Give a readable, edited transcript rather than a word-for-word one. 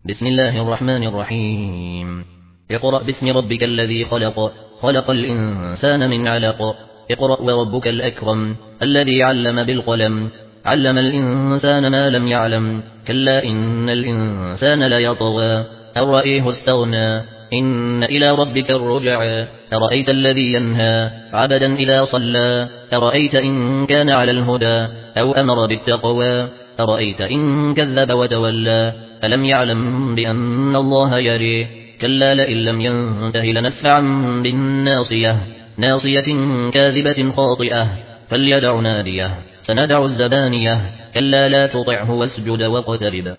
بسم الله الرحمن الرحيم. اقرأ باسم ربك الذي خلق. خلق الإنسان من علق. اقرأ وربك الأكرم الذي علم بالقلم. علم الإنسان ما لم يعلم. كلا إن الإنسان ليطغى أن رآه استغنى. إن إلى ربك الرجعى. أرأيت الذي ينهى عبدا إذا صلى. أرأيت إن كان على الهدى أو أمر بالتقوى. أرأيت إن كذب وتولى. ألم يعلم بأن الله يريه. كلا لئن لم ينته لنسفعا بالناصية. ناصية كاذبة خاطئة. فليدع ناديه. سندع الزبانية. كلا لا تطعه واسجد واقترب.